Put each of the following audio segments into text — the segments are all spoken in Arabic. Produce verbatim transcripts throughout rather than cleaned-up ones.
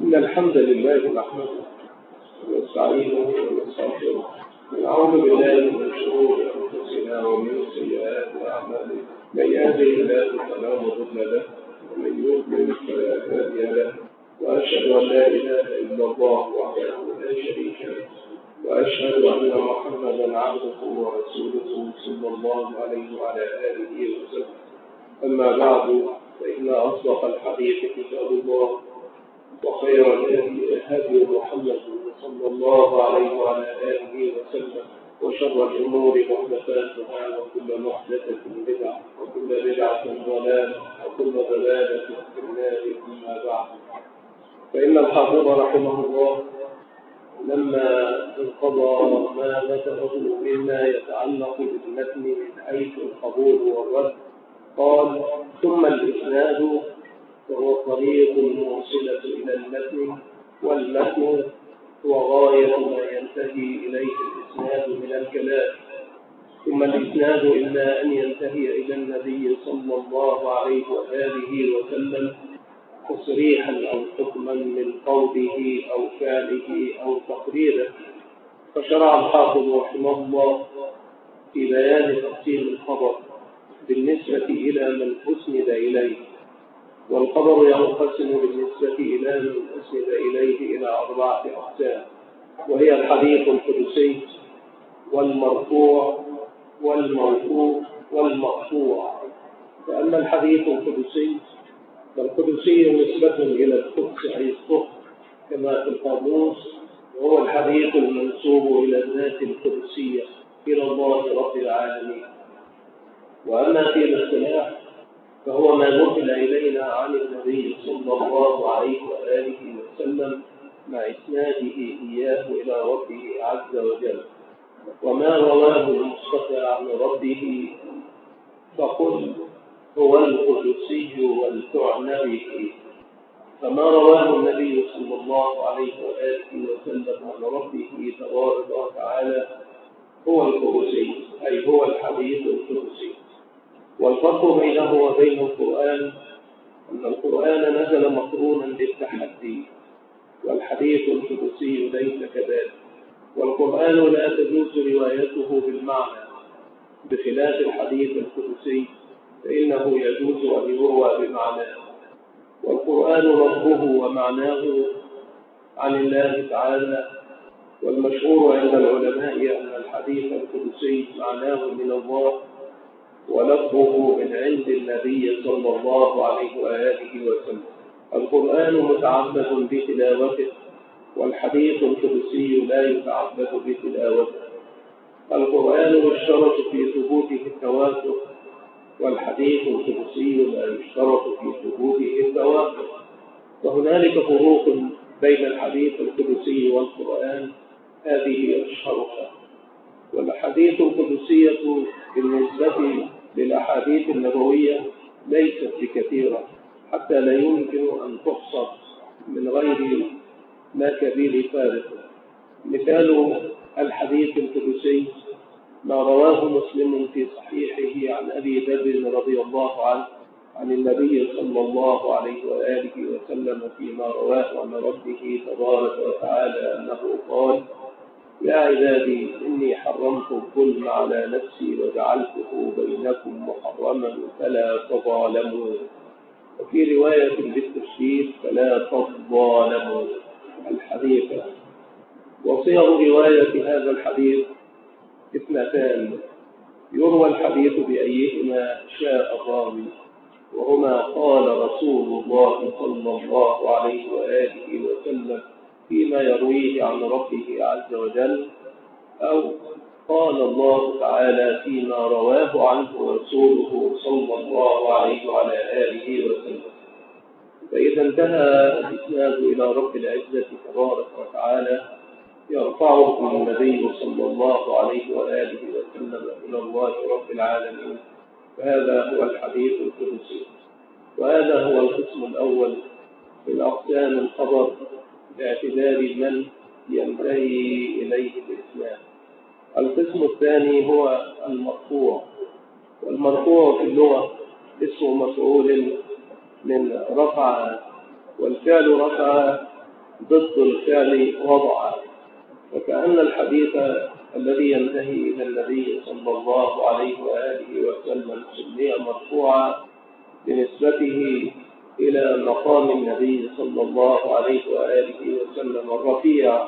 إن الحمد لله نحمده ونستعينه ونستغفره ونعوذ بالله من شرور أنفسنا ومن سيئات أعمالنا. من يهده الله فلا مضل له ومن يضلل فلا هادي له، وأشهد أن لا إله إلا الله وحده لا شريك له، وأشهد أن محمدا عبده ورسوله صلى الله عليه وعلى آله وسلم. أما بعد، فإن أصدق الحديث كتاب الله، وخير الهدي هدي محمد صلى الله عليه وعلى آله وسلم، وشر الأمور محدثاتها، وكل محدثة بدعة، وكل بدعة ضلالة، وكل ضلالة في النار. أما بعد، فإن الحافظ رحمه الله لما انقضى ما ذكره مما يتعلق بالمتن من حيث القبول والرد قال: ثم الإسناد وهو الطريق الموصلة إلى المتن، والمتن هو غاية ما ينتهي إليه الإسناد من الكلام. ثم الإسناد إلا أن ينتهي إلى النبي صلى الله عليه وآله وسلم تصريحا أو حكما من قوله أو فعله أو تقريره. فشرع الحافظ رحمه الله في بيان تقسيم الخبر بالنسبة إلى من أسند إليه. والخبر ينقسم بالنسبة إلى من أسند إليه إلى أربعة أقسام، وهي الحديث القدسي والمرفوع والموقوف والمقطوع. فأما الحديث القدسي فالقدسي نسبة إلى القدس أي الصدق كما في القاموس، وهو الحديث المنسوب إلى الذات القدسية إلى الله رب العالمين. وأما في الاصطلاح فهو ما نقل إلينا عن النبي صلى الله عليه وآله وسلم مع إسناده إياه إلى ربه عز وجل. وما رواه المصطفى عن ربه فقل هو القدسي والتعنى به. فما رواه النبي صلى الله عليه وآله وسلم عن ربه تبارك وتعالى هو القدسي، أي هو الحديث القدسي. والفرق بينه وبين القرآن أن القرآن نزل مقرونا بالتحدي، والحديث القدسي ليس كذلك. والقرآن لا تجوز روايته بالمعنى بخلاف الحديث القدسي، فإنه يجوز أن يروى بمعناه. والقرآن لفظه ومعناه عن الله تعالى. والمشهور عند العلماء أن الحديث القدسي معناه من الله، ولفظه من عند النبي صلى الله عليه وآله وسلم. القرآن متعبد بتلاوته، والحديث القدسي لا يتعبد بتلاوته. القرآن يشترط في ثبوته التواتر، والحديث القدسي لا يشترط في ثبوته التواتر. وهنالك فروق بين الحديث القدسي والقرآن، هذه أشهرها. والحديث القدسية بالنسبة للأحاديث النبوية ليست بكثيرة، حتى لا يمكن أن تحصى من غير ما كبير فارق. مثال الحديث القدسي ما رواه مسلم في صحيحه عن أبي ذر رضي الله عنه عن النبي صلى الله عليه وآله وسلم فيما رواه عن ربه تبارك وتعالى أنه قال: يا عبادي إني حرمت الظلم على نفسي وجعلته بينكم محرما فلا تظالموا. وفي رواية بالتشديد فلا تظالموا الحديث. وصيغ رواية هذا الحديث اثنتان، يروى الحديث بأيهما شاء الراوي، وهما قال رسول الله صلى الله عليه وآله وسلم فيما يرويه عن ربه عز وجل، أو قال الله تعالى فيما رواه عنه رسوله صلى الله عليه وعلى آله وسلم. فإذا انتهى الإسناد إلى رب العزة تبارك وتعالى يرفعه النبي صلى الله عليه وآله وسلم إلى الله رب العالمين، فهذا هو الحديث القدسي. وهذا هو القسم الأول من أقسام الخبر باعتبار من ينتهي إليه الإسلام. القسم الثاني هو المرفوع. والمرفوع في اللغة اسم مفعول من رفع، والفعل رفع ضد الفعل وضعا، وكأن الحديث الذي ينتهي إلى النبي صلى الله عليه وآله وسلم سمي مرفوعا بنسبته إلى مقام النبي صلى الله عليه وآله وسلم الرفيع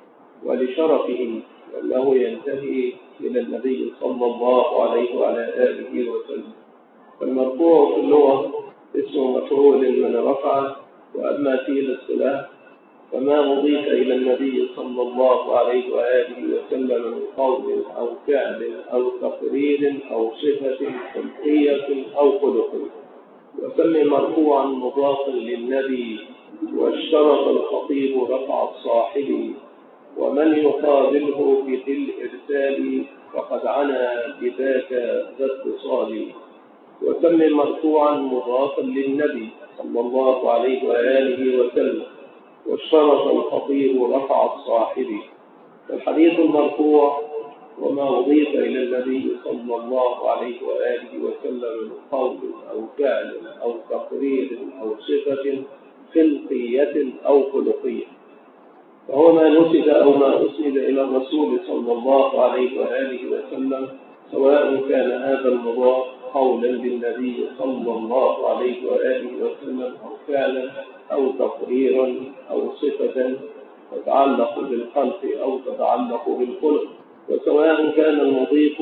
ولشرفه، وأنه ينتهي إلى النبي صلى الله عليه وعلى آله وسلم. فالمرفوع في اللغة اسم مفعول من رفع، وأما في الاصطلاح فما أضيف إلى النبي صلى الله عليه وآله وسلم من قول أو فعل أو تقرير أو صفة خلقية أو خلق. وسمي مرفوعا مضافا للنبي، واشترط الخطيب رفع الصاحب، ومن يقابله في الإرسال فقد عنا بذاك ذا اتصال. وسمي مرفوعا مضافا للنبي صلى الله عليه وآله وسلم، واشترط الخطيب رفع الصاحب. الحديث المرفوع وما أضيف إلى النبي صلى الله عليه وآله وسلم من قول أو فعل أو تقرير أو صفة خلقية أو خلقية، فهو ما نسب أو ما أسند إلى الرسول صلى الله عليه وآله وسلم، سواء كان هذا المضاف قولا للنبي صلى الله عليه وآله وسلم أو فعلا أو تقريرا أو صفة تتعلق بالخلق أو تتعلق بالخلق، وسواء كان المضيف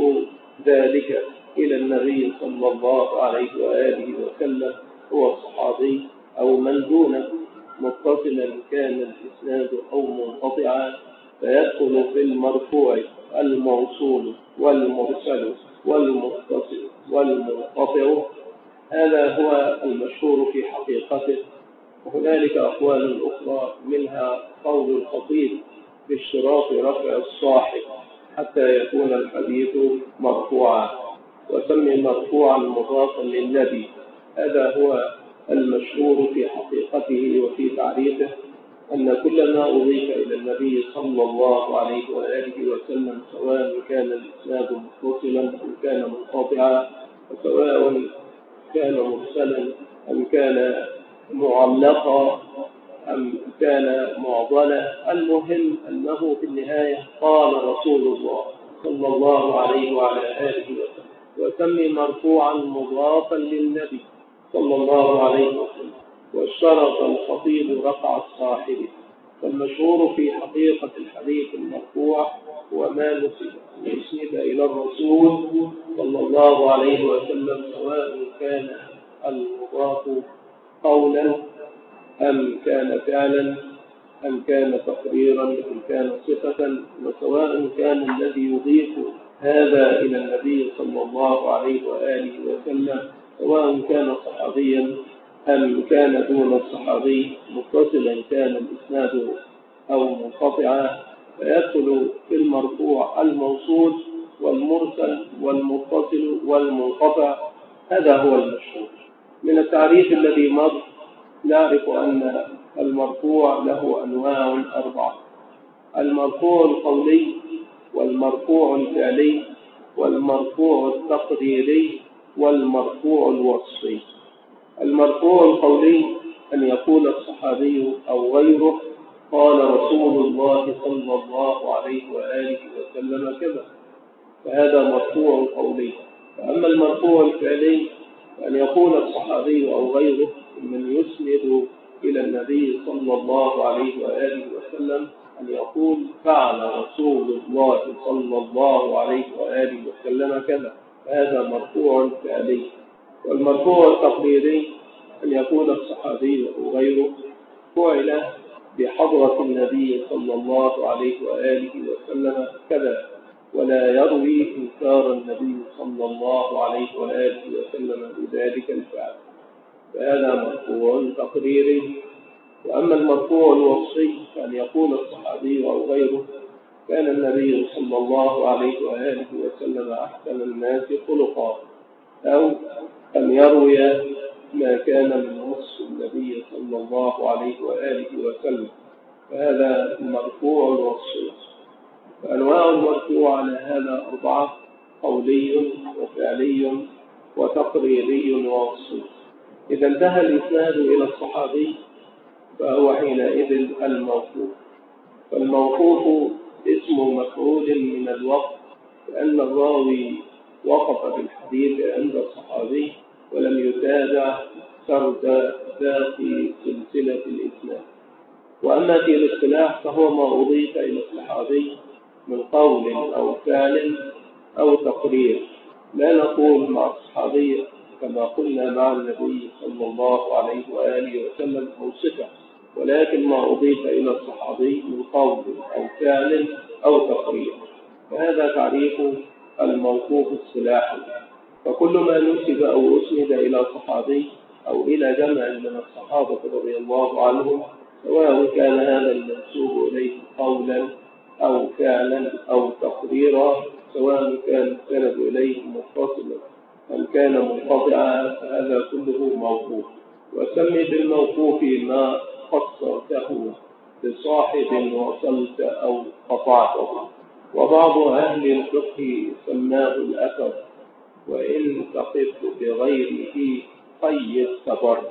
ذلك إلى النبي صلى الله عليه وآله وسلم هو الصحابي أو من دونه، متصلا كان الإسناد أو منقطعا، فيدخل في المرفوع الموصول والمرسل والمتصل والمنقطع. هذا هو المشهور في حقيقته. وهنالك أقوال أخرى، منها قول الخطيب باشتراط رفع الصاحب حتى يكون الحديث مرفوعا، وسمي مرفوعا مضافا للنبي. هذا هو المشهور في حقيقته وفي تعريفه، أن كل ما أضيف إلى النبي صلى الله عليه وآله وسلم، سواء كان الإسناد متصلا أم كان منقطعا، وسواء كان مرسلا أم كان معلقا أم كان معضلا، المهم أنه في النهاية قال رسول الله صلى الله عليه وعلى آله وسلم. وسمي مرفوعا مضافا للنبي صلى الله عليه وسلم، واشترط الخطيب رفع الصاحب. فالمشهور في حقيقة الحديث المرفوع هو ما نسب إلى الرسول صلى الله عليه وسلم، سواء كان المضاف قولا أم كان فعلا أم كان تقريرا أم كان صفة، وسواء كان الذي يضيف هذا إلى النبي صلى الله عليه وآله وسلم سواء كان صحابيا أم كان دون الصحابي، متصلا كان الإسناد أو منقطعا، فيدخل في المرفوع الموصول والمرسل والمتصل والمنقطع. هذا هو المشهور. من التعريف الذي مر نعرف أن المرفوع له أنواع أربعة: المرفوع القولي، والمرفوع الفعلي، والمرفوع التقريري، والمرفوع الوصفي. المرفوع القولي أن يقول الصحابي أو غيره قال رسول الله صلى الله عليه وآله وسلم كذا، فهذا مرفوع قولي. فأما المرفوع الفعلي أن يقول الصحابي أو غيره من يسند إلى النبي صلى الله عليه وآله وسلم أن يقول فعل رسول الله صلى الله عليه وآله وسلم كذا، فهذا مرفوع فعلي. والمرفوع التقريري أن يقول الصحابي أو غيره فعل بحضرة النبي صلى الله عليه وآله وسلم كذا، ولا يروي إنكار النبي صلى الله عليه وآله وسلم بذلك الفعل، فهذا مرفوع تقريري. وأما المرفوع الوصفي فأن يقول الصحابي أو غيره كان النبي صلى الله عليه وآله وسلم أحسن الناس خلقا، أو أن يروي ما كان من وصف النبي صلى الله عليه وآله وسلم، فهذا المرفوع الوصفي. فأنواع المرفوع على هذا أربعة: قولي وفعلي وتقريري ووصفي. إذا انتهى الإسناد إلى الصحابي فهو حينئذ الموقوف. فالموقوف اسم مفعول من الوقف، لأن الراوي وقف بالحديث عند الصحابي ولم يتابع سرد باقي سلسلة الإسلام. وأما في الاصطلاح فهو ما أضيف إلى الصحابي من قول أو فعل أو تقرير. لا نقول مع الصحابي كما قلنا مع النبي صلى الله عليه وآله وسلم أو صفة، ولكن ما أضيف إلى الصحابي من قول أو فعل أو تقرير. فهذا تعريف الموقوف الصلاحي. فكل ما نسب أو أسند إلى صحابي أو إلى جمع من الصحابة رضي الله عنهم، سواء كان هذا المنسوب إليه قولا أو فعلا أو تقريرا، سواء كان السند إليه متصلا أم كان منقطعا، فهذا كله موقوف. وسمي بالموقوف ما قصرته بصاحب وصلت أو قطعته. وبعض أهل الفقه سماه الأثر، وإن تقف بغيره قيد تبرع.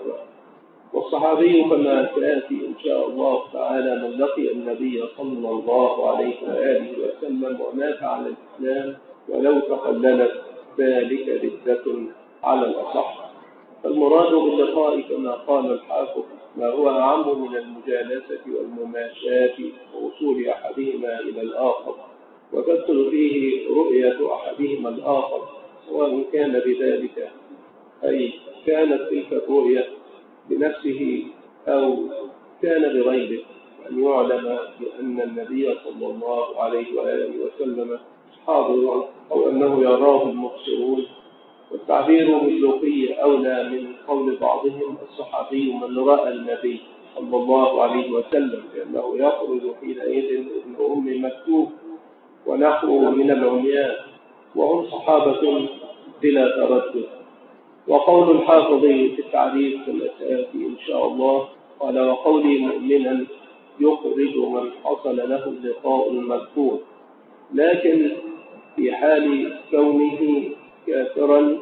والصحابي كما سيأتي إن شاء الله تعالى من لقي النبي صلى الله عليه وآله وسلم ومات على الإسلام ولو تقللت ذلك ردة على الأصح. المراد باللقاء كما قال الحافظ ما هو أعم من المجالسة والمماشاة ووصول أحدهما إلى الآخر، وتدخل فيه رؤية أحدهما الآخر، سواء كان بذلك أي كانت تلك الرؤية بنفسه أو كان بغيره، أن يعلم بأن النبي صلى الله عليه وآله وسلم حاضر أو أنه يراه المبصرون. والتعبير باللقي أولى من قول بعضهم الصحابي من رأى النبي صلى الله عليه وسلم، لأنه يخرج حينئذ ابن أم مكتوب ونحوه من العميان، وهم صحابة بلا تردد. وقول الحافظ في التعريف كما سيأتي إن شاء الله قال: وقولي مؤمنا يخرج من حصل له اللقاء المذكور، لكن في حال كونه كافرا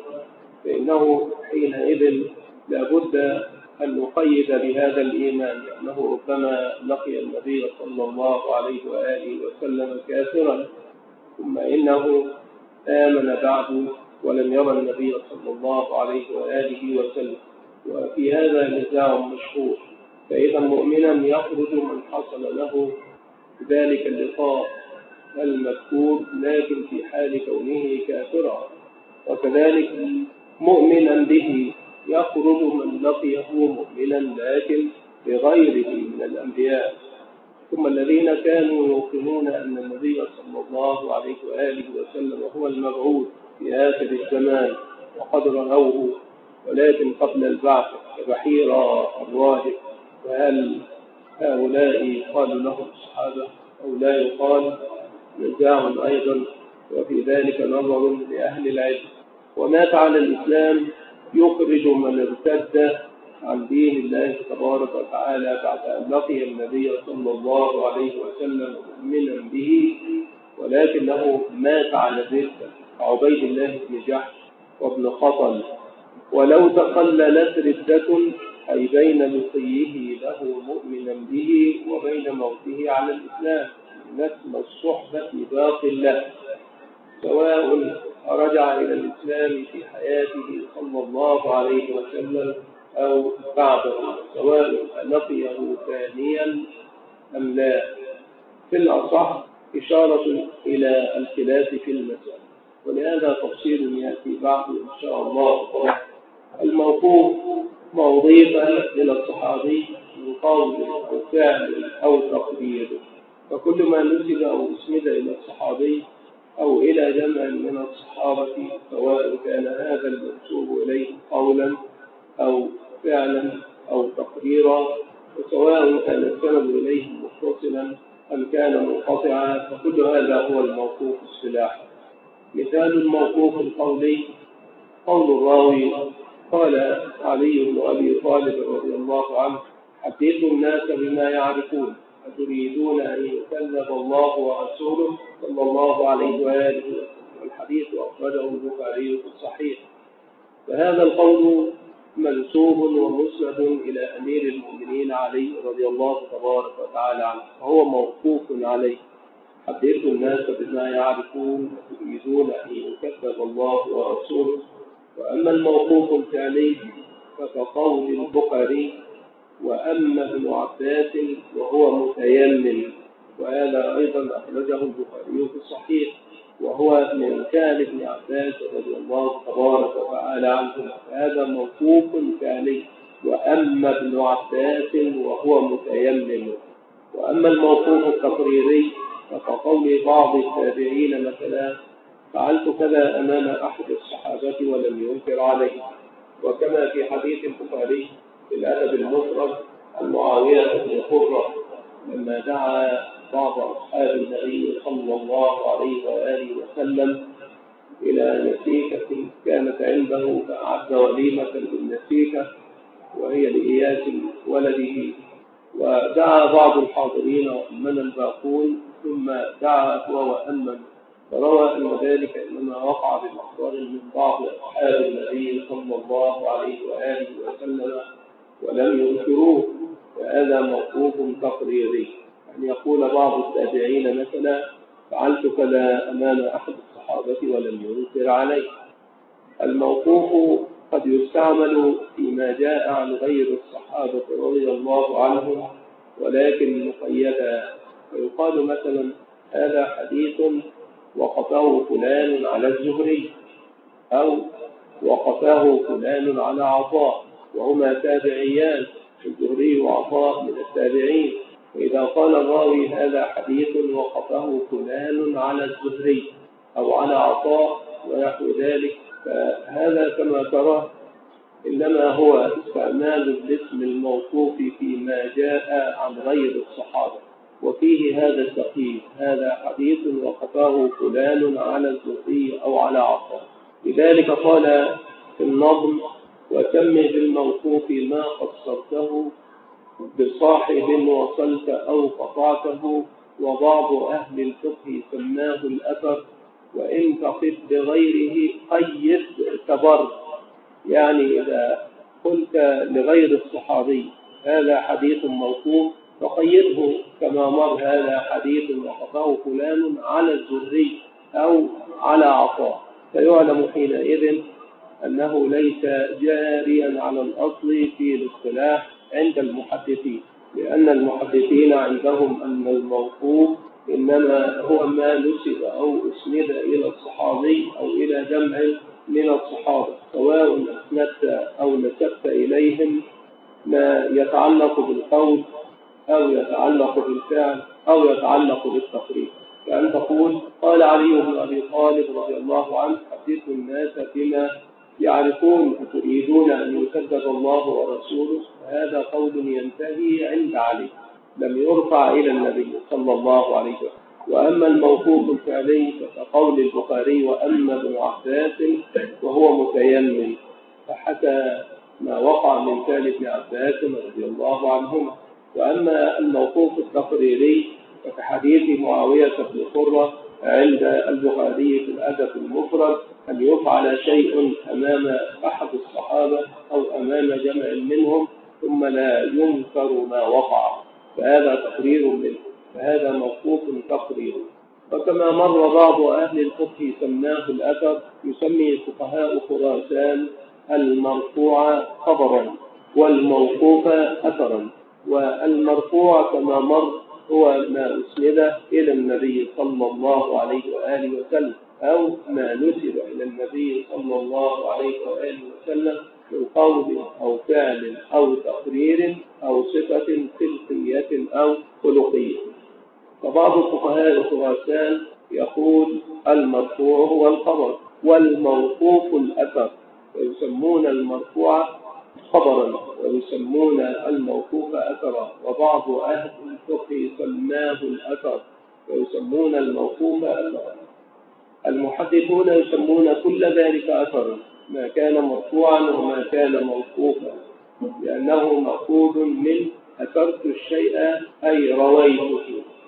فإنه حينئذ لابد أن نقيد بهذا الإيمان، لأنه ربما لقي النبي صلى الله عليه وآله وسلم كافرا ثم إنه آمن بعد ولم يرى النبي صلى الله عليه وآله وسلم، وفي هذا نزاع مشهور. فإذا مؤمنا يخرج من حصل له ذلك اللقاء المذكور لكن في حال كونه كافرا، وكذلك مؤمنا به يخرج من لقيه مؤمنا لكن بغيره من الأنبياء. ثم الذين كانوا يوقنون أن النبي صلى الله عليه وآله وسلم هو المبعوث في آخر الزمان وقد رأوه ولكن قبل البعث كبحيرة الراهب، فهل هؤلاء قالوا لهم الصحابة أو لا يقال؟ نزاع أيضا، وفي ذلك نظر لأهل العلم. ومات على الإسلام يخرج من ارتد عن دين الله تبارك وتعالى بعد أن لقي النبي صلى الله عليه وسلم مؤمنا به ولكنه مات على الردة كعبيد الله بن جحش وابن خطل. ولو تقللت ردة أي بين لقيه له مؤمنا به وبين موته على الإسلام، نسل الصحبة باق له، سواء رجع إلى الإسلام في حياته صلى الله عليه وسلم أو بعده، سواء لقيه ثانيا أم لا. في الأصح إشارة إلى الخلاف في المسألة، ولهذا تفصيل يأتي بعد إن شاء الله. الموقوف ما أضيف إلى الصحابي من قول أو فعل أو تقدير، فكل ما نسب أو أسند إلى الصحابي أو إلى جمع من الصحابة، سواء كان هذا المنسوب إليه قولا أو فعلا أو تقريرا، وسواء كان السند إليه متصلا أم كان منقطعا، فكل هذا هو الموقوف الصلاحي. مثال الموقوف القولي قول الراوي: قال علي بن أبي طالب رضي الله عنه: حدثوا الناس بما يعرفون، أتريدون أن يكذب الله ورسوله صلى الله عليه وآله وسلم. والحديث أخرجه البخاري في الصحيح. فهذا القول منسوب ومسند إلى أمير المؤمنين علي رضي الله تبارك وتعالى عنه، فهو موقوف عليه. حدثوا الناس بما يعرفون وتريدون أن يكذب الله ورسوله. وأما الموقوف الفعلي فكقول البخاري: وأما ابن عباس وهو متيمم، وهذا أيضا أخرجه البخاري في الصحيح، وهو من كان ابن عباس رضي الله تبارك وتعالى عنه، هذا موقوف فعلي. وأما ابن عباس وهو متيمم. وأما الموقوف التقريري فكقول بعض التابعين مثلا: فعلت كذا أمام أحد الصحابة ولم ينكر عليه. وكما في حديث البخاري في الأدب المفرد عن معاوية بن قرة لما دعا بعض أصحاب النبي صلى الله عليه وآله وسلم إلى نسيكة كانت عنده، فأعد وليمة للنسيكة وهي لإياس ولده، ودعا بعض الحاضرين وأمن الباقون، ثم دعا هو وأمن، فروى أن ذلك إنما وقع بمقدار من بعض أصحاب النبي صلى الله عليه وآله وسلم ولم ينكروه، وهذا موقوف تقريري. أن يقول بعض التابعين مثلا: فعلت كذا أمام أحد الصحابة ولم ينكر عليه. الموقوف قد يستعمل فيما جاء عن غير الصحابة رضي الله عنهم ولكن مقيدا، فيقال مثلا: هذا حديث وقفه فلان على الزهري، أو وقفه فلان على عطاء، وهما تابعيان، الزهري وعطاء من التابعين. وإذا قال الراوي: هذا حديث وقفه فلان على الزهري أو على عطاء ونحو ذلك، فهذا كما ترى إنما هو استعمال الاسم الموصوف فيما جاء عن غير الصحابة، وفيه هذا التقييد: هذا حديث وقفه فلان على الزهري أو على عطاء. لذلك قال في النظم: وتم بالموقوف ما قصرته، بصاحب وصلت أو قطعته، وبعض أهل الفقه سماه الأثر، وإن تقف بغيره قيد تبر. يعني إذا قلت لغير الصحابي هذا حديث موقوف فقيده كما مر: هذا حديث وقفه فلان على الزهري أو على عطاء، فيعلم حينئذ أنه ليس جاريا على الأصل في الاصطلاح عند المحدثين، لأن المحدثين عندهم أن الموقوف إنما هو ما نسب أو أسند إلى الصحابي أو إلى جمع من الصحابة، سواء أسندت أو نسبت إليهم ما يتعلق بالقول أو يتعلق بالفعل أو يتعلق بالتقرير. كأن تقول: قال علي بن أبي طالب رضي الله عنه: حدثوا الناس بما يعرفون فتريدون أن يكذب الله ورسوله. هذا قول ينتهي عند علي، لم يرفع إلى النبي صلى الله عليه وسلم. وأما الموقوف الفعلي فكقول البخاري: وأما ابن عباس وهو متيمم، فحتى ما وقع من فعل ابن عباس رضي الله عنهما. وأما الموقوف التقريري فكحديث معاوية بن قرة عند البخاري في الأدب المفرد: أن يفعل شيء أمام أحد الصحابة أو أمام جمع منهم ثم لا ينكر ما وقع، فهذا تقرير منه، فهذا موقوف تقريري. وكما مر بعض أهل الفقه سماه الأثر، يسمي فقهاء خراسان المرفوع خبرا والموقوف أثرا. والمرفوع كما مر هو ما أسند إلى النبي صلى الله عليه وآله وسلم، أو ما نسب إلى النبي صلى الله عليه وآله وسلم من قول أو فعل أو تقرير أو صفة خلقية أو خلقية. فبعض الفقهاء خراسان يقول: المرفوع هو الخبر والموقوف الأثر، ويسمون المرفوع خبرا ويسمون الموقوف أثرا. وبعض أهل الفقه سماه الأثر ويسمون الموقوف أثرا. المحدثون يسمون كل ذلك أثرا، ما كان مرفوعا وما كان موقوفا، لأنه مأخوذ من أثرت الشيء أي رويته.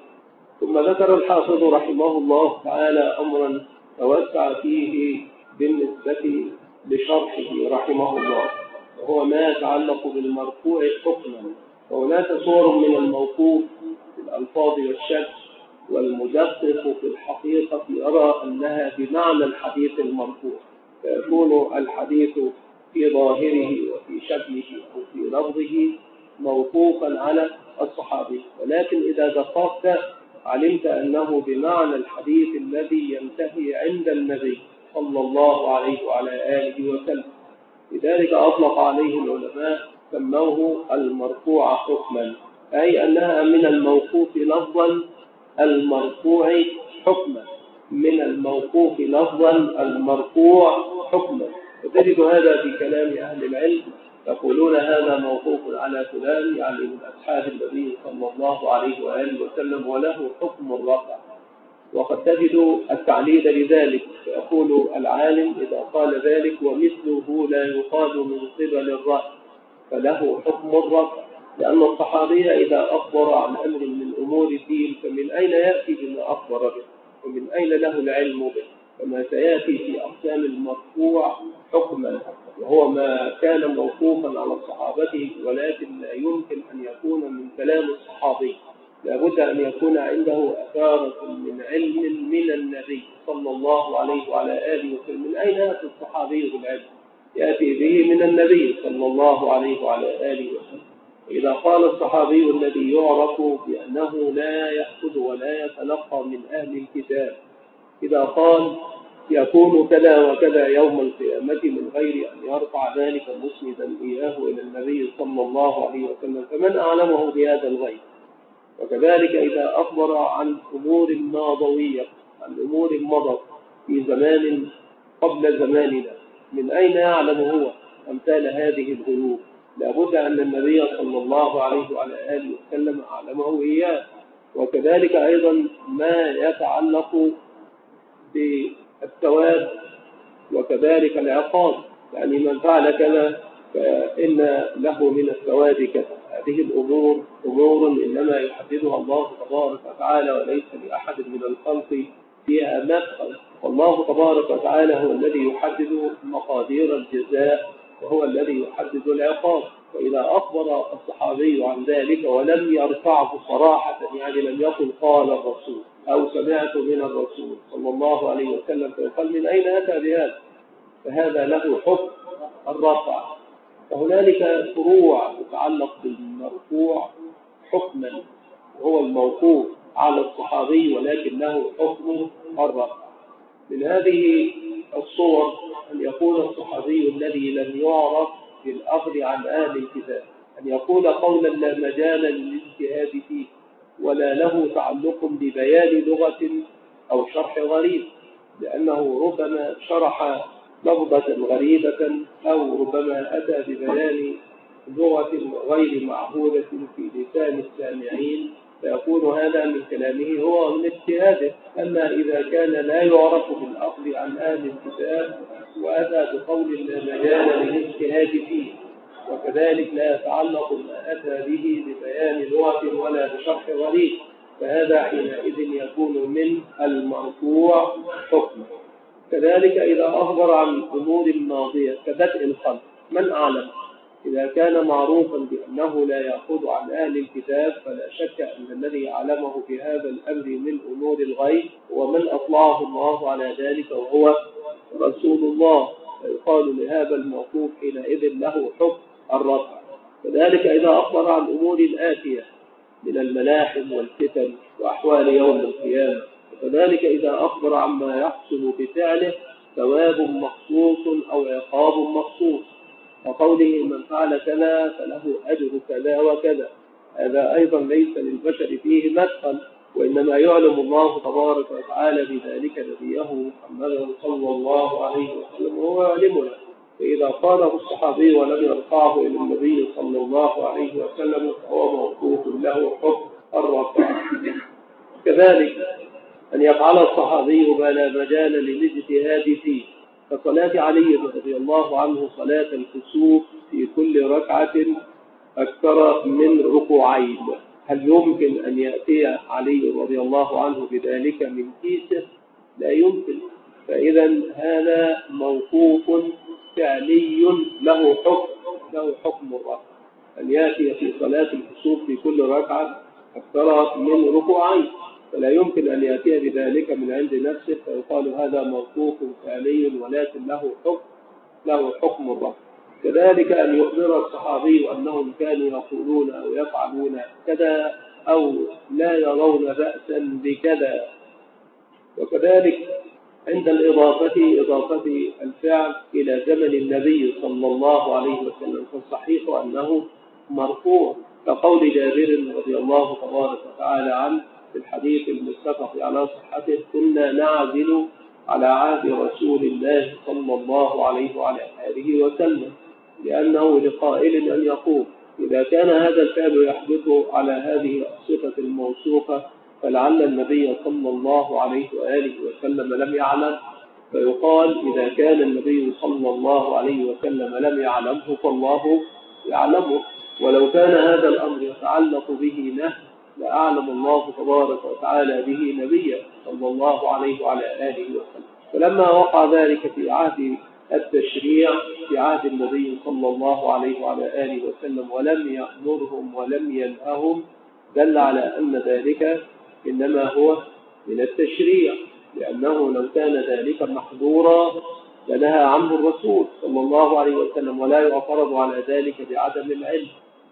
ثم ذكر الحافظ رحمه الله تعالى أمرا توسع فيه بالنسبة لشرحه رحمه الله، وهو ما يتعلق بالمرفوع حكما. وهناك صور من الموقوف في الألفاظ والشكل، والمدقق في الحقيقة يرى أنها بمعنى الحديث المرفوع، فيكون الحديث في ظاهره وفي شكله أو في لفظه موقوفا على الصحابي. ولكن إذا دققت علمت أنه بمعنى الحديث الذي ينتهي عند النبي صلى الله عليه وعلى آله وسلم. لذلك أطلق عليه العلماء سموه المرفوع حكما، أي أنها من الموقوف لفظا المرفوع حكما، من الموقوف لفظا المرفوع حكما. وتجد هذا في كلام أهل العلم، يقولون هذا موقوف على فلان، يعني من أصحاب النبي صلى الله عليه وآله وسلم، وله حكم الرفع. وقد تجد التعليل لذلك، فيقول العالم إذا قال ذلك ومثله لا يقال من قبل الرأي فله حكم الرفع، لأن الصحابي إذا أخبر عن أمر من أمور الدين فمن أين يأتي بما أخبر به، ومن أين له العلم به، كما سيأتي في أقسام المرفوع حكما، وهو ما كان موقوفا على صحابته ولكن لا يمكن أن يكون من كلام الصحابي، لابد أن يكون عنده أثارة من علم من النبي صلى الله عليه وعلى آله وسلم. من أين يأتي الصحابي بالعلم؟ يأتي به من النبي صلى الله عليه وعلى آله وسلم. إذا قال الصحابي الذي يعرف بأنه لا يأخذ ولا يتلقى من أهل الكتاب، إذا قال يكون كذا وكذا يوم القيامة من غير أن يرفع ذلك مسندا إياه إلى النبي صلى الله عليه وسلم، فمن أعلمه بهذا الغيب؟ وكذلك إذا أخبر عن أمور ماضوية، عن أمور مضت في زمان قبل زماننا، من أين يعلم هو أمثال هذه الغيوب؟ لابد أن النبي صلى الله عليه وعلى آله وسلم أعلمه إياه. وكذلك أيضا ما يتعلق بالثواب وكذلك العقاب، يعني من فعل كذا فإن له من الثواب كذا. هذه الأمور أمور إنما يحددها الله تبارك وتعالى، وليس لأحد من الخلق فيها مدخل، والله تبارك وتعالى هو الذي يحدد مقادير الجزاء، وهو الذي يحدد العقاب. وإذا أخبر الصحابي عن ذلك ولم يرفعه صراحة، يعني لم يقل قال الرسول أو سمعت من الرسول صلى الله عليه وسلم، فيقال من أين أتى بهذا؟ فهذا له حكم الرفع. فهنالك فروع تتعلق بالمرفوع حكما، وهو الموقوف على الصحابي ولكن له حكم الرفع. من هذه الصور أن يكون الصحابي الذي لم يعرف بالأخذ عن أهل الكتاب، أن يقول قولا لا مجال للاجتهاد فيه ولا له تعلق ببيان لغة أو شرح غريب، لأنه ربما شرح لفظة غريبة أو ربما أتى ببيان لغة غير معهودة في لسان السامعين، فيكون هذا من كلامه هو من اجتهاده. أما إذا كان لا يعرف بالأخذ عن أهل الكتاب وأتى بقول لا مجال للاجتهاد فيه، وكذلك لا يتعلق ما أتى به ببيان لغة ولا بشرح غريب، فهذا حينئذ يكون من المرفوع حكما. كذلك إذا أخبر عن أمور ماضية كبدء الخلق، من أعلم؟ إذا كان معروفا بأنه لا يأخذ عن أهل الكتاب فلا شك أن الذي علمه بهذا الأمر من أمور الغيب ومن أطلعه الله على ذلك وهو رسول الله، فيقال لهذا الموقوف حينئذ له حكم الرفع. كذلك إذا أخبر عن أمور آتية من الملاحم والفتن وأحوال يوم القيامة، وكذلك إذا أخبر عما يحصل بفعله ثواب مخصوص أو عقاب مخصوص، وقوله من فعل كذا فله أجر كذا وكذا، هذا أيضا ليس للبشر فيه مدخل، وإنما يعلم الله تبارك وتعالى بذلك نبيه محمد صلى الله عليه وسلم وهو يعلمنا. فإذا قاله الصحابي ولم يرفعه إلى النبي صلى الله عليه وسلم فهو موقوف له حكم الرفع. كذلك أن يفعل الصحابي ما لا مجال للاجتهاد فيه، كصلاة علي رضي الله عنه صلاة الكسوف في كل ركعة أكثر من ركوعين، هل يمكن أن يأتي علي رضي الله عنه بذلك من كيسه؟ لا يمكن. فإذا هذا موقوف فعلي له حكم له حكم الرفع، أن يأتي في صلاة الكسوف في كل ركعة أكثر من ركوعين، فلا يمكن أن يأتي بذلك من عند نفسه فيقال هذا موقوف فعلي ولكن له حكم له حكم الرفع. كذلك أن يخبر الصحابي أنهم كانوا يقولون أو يفعلون كذا أو لا يرون بأسا بكذا. وكذلك عند الإضافة إضافة الفعل إلى زمن النبي صلى الله عليه وسلم فالصحيح أنه مرفوع، كقول جابر رضي الله تبارك وتعالى عنه في الحديث المتفق على صحته: كنا نعزل على عهد رسول الله صلى الله عليه وعلى آله وسلم، لأنه لقائل أن يقول إذا كان هذا الفعل يحدث على هذه الصفة الموصوفة فلعل النبي صلى الله عليه وآله وسلم لم يعلم، فيقال إذا كان النبي صلى الله عليه وسلم لم يعلمه فالله يعلمه. ولو كان هذا الأمر يتعلق به نهي لأعلم الله تبارك وتعالى به نبيه صلى الله عليه وعلى آله وسلم. فلما وقع ذلك في عهد التشريع في عهد النبي صلى الله عليه وعلى آله وسلم ولم يأمرهم ولم ينههم دل على أن ذلك إنما هو من التشريع، لأنه لو كان ذلك محظورا لنهى عنه الرسول صلى الله عليه وسلم ولا يعترض على ذلك بعدم العلم،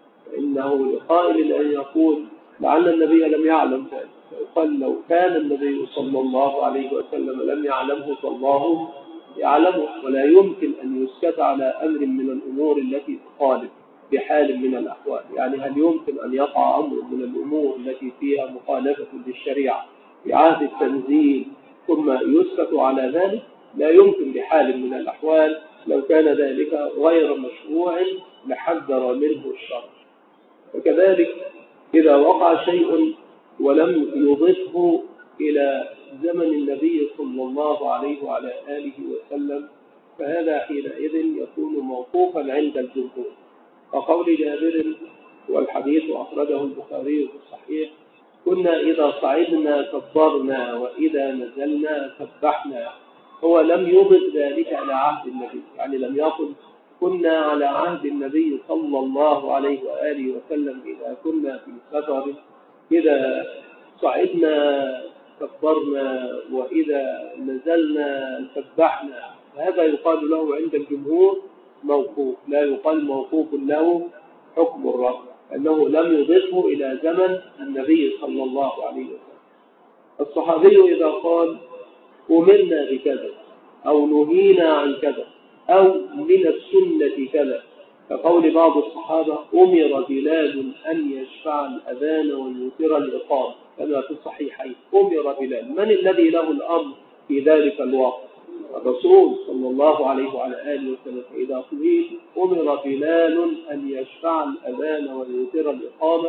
فإنه لقائل أن يقول لعل النبي لم يعلم ذلك، فيقال لو كان النبي صلى الله عليه وسلم لم يعلمه فالله يعلمه. ولا يمكن أن يسكت على أمر من الأمور التي تخالف بحال من الأحوال. يعني هل يمكن أن يقع أمر من الأمور التي فيها مخالفة للشريعة في عهد التنزيل ثم يسكت على ذلك؟ لا يمكن بحال من الأحوال. لو كان ذلك غير مشروع لحذر منه الشرع. وكذلك إذا وقع شيء ولم يضفه إلى زمن النبي صلى الله عليه وعلى آله وسلم فهذا حينئذ يكون موقوفا عند الجمهور، وقول جابر والحديث أخرجه البخاري في الصحيح: كنا إذا صعدنا كبرنا وإذا نزلنا سبحنا. هو لم يضف ذلك على عهد النبي، يعني لم يقل كنا على عهد النبي صلى الله عليه وآله وسلم إذا كنا في سفر إذا صعدنا كبرنا وإذا نزلنا سبحنا. هذا يقال له عند الجمهور موقوف، لا يقال موقوف له حكم الرفع، أنه لم يضفه إلى زمن النبي صلى الله عليه وسلم. الصحابي إذا قال أمرنا بكذا أو نهينا عن كذا أو من السنة كذا، كقول بعض الصحابة: أمر بلال أن يشفع الأذان ويوتر الإقامة، كما في الصحيحين. أمر بلال، من الذي له الأمر في ذلك الوقت؟ الرسول صلى الله عليه وعلى آله وسلم. إذا قيل أمر بلال أن يشفع الأذان ويوتر الإقامة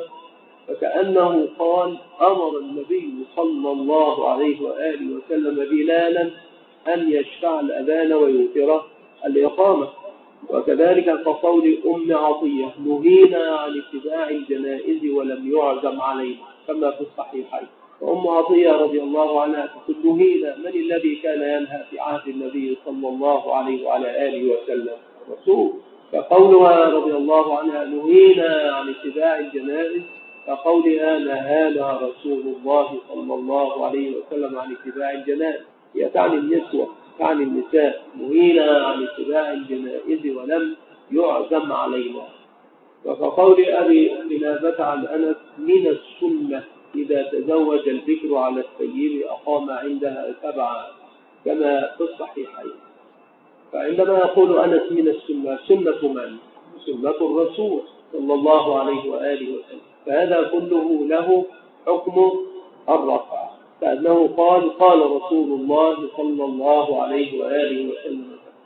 فكأنه قال أمر النبي صلى الله عليه وآله وسلم بلالا أن يشفع الأذان ويوتر الإقامة. وكذلك كقول أم عطية: نهينا عن اتباع الجنائز ولم يعزم علينا، كما في الصحيحين. وأم عطية رضي الله عنها تقول: نهينا، من الذي كان ينهى في عهد النبي صلى الله عليه وعلى آله وسلم؟ الرسول. فقولها رضي الله عنها نهينا عن اتباع الجنائز كقولها نهانا رسول الله صلى الله عليه وسلم عن اتباع الجنائز. هي تعني النسوة، تعني النساء. نهينا عن اتباع الجنائز ولم يعزم علينا. وكقول أبي قلابة عن أنس: من السنة إذا تزوج الذكر على السيد أقام عندها سبعة، كما في الصحيحين. فعندما يقول أنس من السنة، سنة من؟ سنة الرسول صلى الله عليه وآله وسلم، فهذا كله له حكم الرفع، فأنه قال قال رسول الله صلى الله عليه وآله وسلم.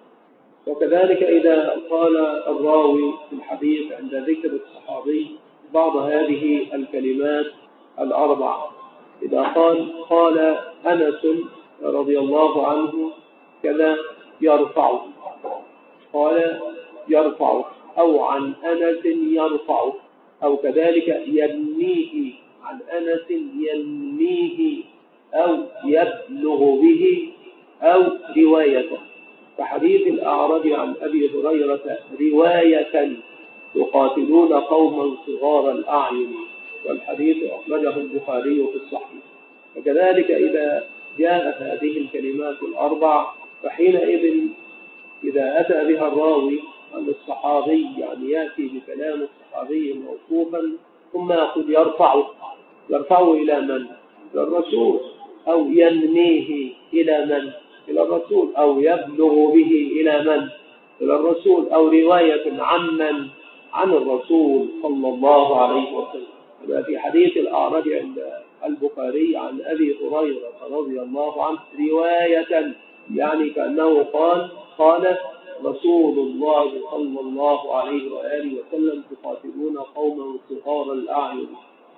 وكذلك إذا قال الراوي في الحديث عند ذكر الصحابي بعض هذه الكلمات الأربعة، إذا قال قال أنس رضي الله عنه كذا يرفع، قال يرفع، أو عن أنس يرفع، أو كذلك يبنيه، عن أنس يبنيه، أو يبلغ به، أو رواية. فحديث الأعرج عن أبي هريرة رواية يقاتلون قوما صغار الأعين، والحديث أخرجه البخاري في الصحيح. وكذلك إذا جاءت هذه الكلمات الأربع فحينئذ إذا أتى بها الراوي عن الصحابي، يعني يأتي بكلام الصحابي موقوفا ثم يقول يرفعه يرفعه إلى من؟ إلى الرسول، أو ينميه إلى من؟ إلى الرسول، أو يبلغ به إلى من؟ إلى الرسول، أو رواية عمن عن الرسول صلى الله عليه وسلم. هذا في حديث الأعرج عند البخاري عن أبي هريرة رضي الله عنه رواية، يعني كأنه قال قال رسول الله صلى الله عليه وآله وسلم تقاتلون قوما صغار الأعين.